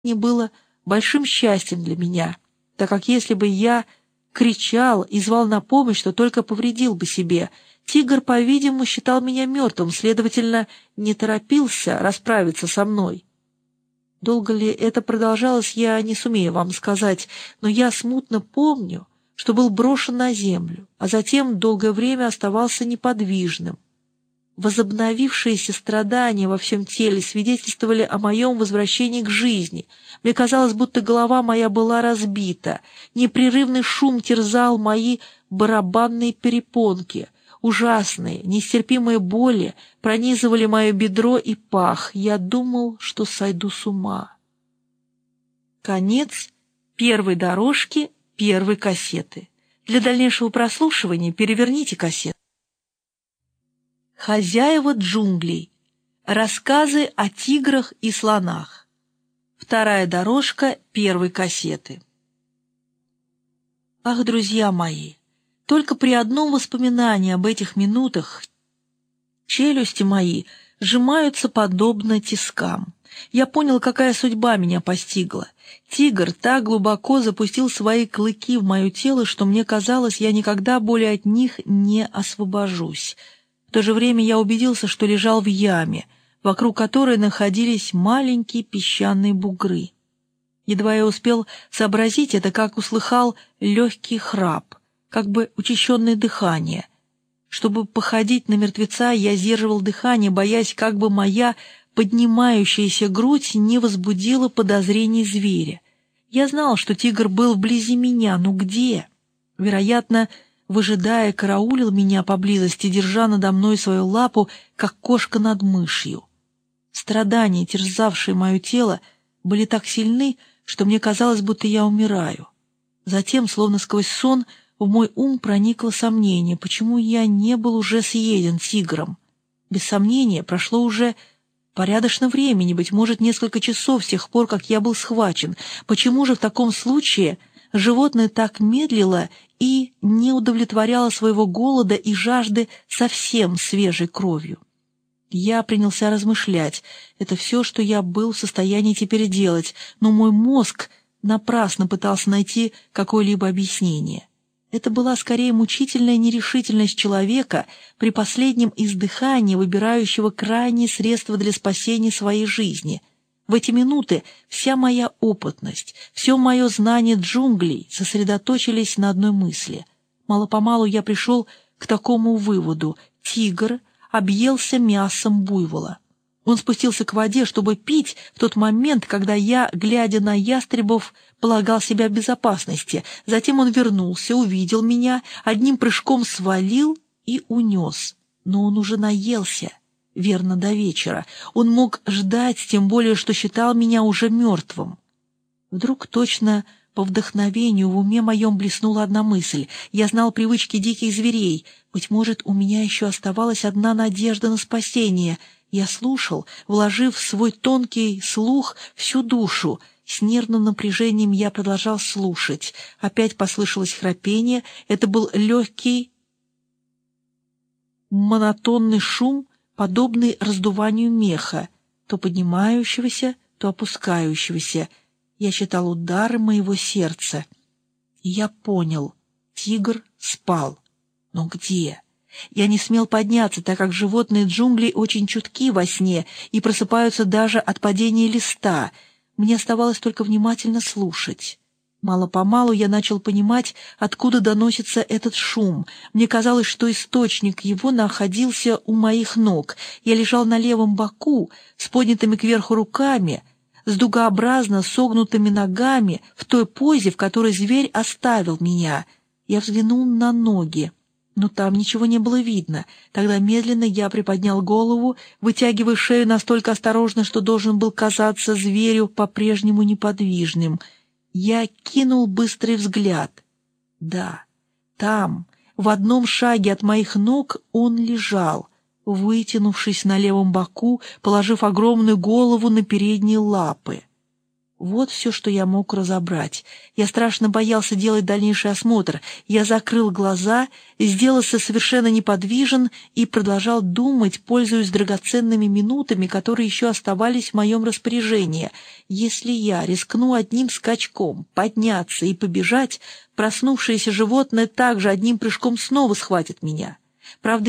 было большим счастьем для меня, так как если бы я кричал и звал на помощь, то только повредил бы себе. Тигр, по-видимому, считал меня мертвым, следовательно, не торопился расправиться со мной. Долго ли это продолжалось, я не сумею вам сказать, но я смутно помню, что был брошен на землю, а затем долгое время оставался неподвижным. Возобновившиеся страдания во всем теле свидетельствовали о моем возвращении к жизни. Мне казалось, будто голова моя была разбита. Непрерывный шум терзал мои барабанные перепонки. Ужасные, нестерпимые боли пронизывали мое бедро и пах. Я думал, что сойду с ума. Конец первой дорожки первой кассеты. Для дальнейшего прослушивания переверните кассету. Хозяева джунглей. Рассказы о тиграх и слонах. Вторая дорожка первой кассеты. Ах, друзья мои, только при одном воспоминании об этих минутах челюсти мои сжимаются подобно тискам. Я понял, какая судьба меня постигла. Тигр так глубоко запустил свои клыки в мое тело, что мне казалось, я никогда более от них не освобожусь. В то же время я убедился, что лежал в яме, вокруг которой находились маленькие песчаные бугры. Едва я успел сообразить это, как услыхал легкий храп, как бы учащенное дыхание. Чтобы походить на мертвеца, я сдерживал дыхание, боясь, как бы моя поднимающаяся грудь не возбудила подозрений зверя. Я знал, что тигр был вблизи меня, но где? Вероятно, выжидая, караулил меня поблизости, держа надо мной свою лапу, как кошка над мышью. Страдания, терзавшие мое тело, были так сильны, что мне казалось, будто я умираю. Затем, словно сквозь сон, в мой ум проникло сомнение, почему я не был уже съеден тигром. Без сомнения, прошло уже порядочно времени, быть может, несколько часов с тех пор, как я был схвачен. Почему же в таком случае животное так медлило и не удовлетворяло своего голода и жажды совсем свежей кровью? Я принялся размышлять. Это все, что я был в состоянии теперь делать, но мой мозг напрасно пытался найти какое-либо объяснение. Это была скорее мучительная нерешительность человека при последнем издыхании, выбирающего крайние средства для спасения своей жизни. В эти минуты вся моя опытность, все мое знание джунглей сосредоточились на одной мысли. Мало-помалу я пришел к такому выводу: тигр объелся мясом буйвола. Он спустился к воде, чтобы пить в тот момент, когда я, глядя на ястребов, полагал себя в безопасности. Затем он вернулся, увидел меня, одним прыжком свалил и унес. Но он уже наелся, верно, до вечера. Он мог ждать, тем более, что считал меня уже мертвым. Вдруг точно по вдохновению в уме моем блеснула одна мысль. Я знал привычки диких зверей. Быть может, у меня еще оставалась одна надежда на спасение. Я слушал, вложив в свой тонкий слух всю душу. С нервным напряжением я продолжал слушать. Опять послышалось храпение. Это был легкий, монотонный шум, подобный раздуванию меха, то поднимающегося, то опускающегося. Я считал удары моего сердца. И я понял, тигр спал. Но где? Я не смел подняться, так как животные джунглей очень чутки во сне и просыпаются даже от падения листа. Мне оставалось только внимательно слушать. Мало-помалу я начал понимать, откуда доносится этот шум. Мне казалось, что источник его находился у моих ног. Я лежал на левом боку, с поднятыми кверху руками, с дугообразно согнутыми ногами, в той позе, в которой зверь оставил меня. Я взглянул на ноги, но там ничего не было видно. Тогда медленно я приподнял голову, вытягивая шею настолько осторожно, что должен был казаться зверю по-прежнему неподвижным. Я кинул быстрый взгляд. Да, там, в одном шаге от моих ног, он лежал, вытянувшись на левом боку, положив огромную голову на передние лапы. Вот все, что я мог разобрать. Я страшно боялся делать дальнейший осмотр. Я закрыл глаза, сделался совершенно неподвижен и продолжал думать, пользуясь драгоценными минутами, которые еще оставались в моем распоряжении. Если я рискну одним скачком подняться и побежать, проснувшееся животное также одним прыжком снова схватит меня. Правда,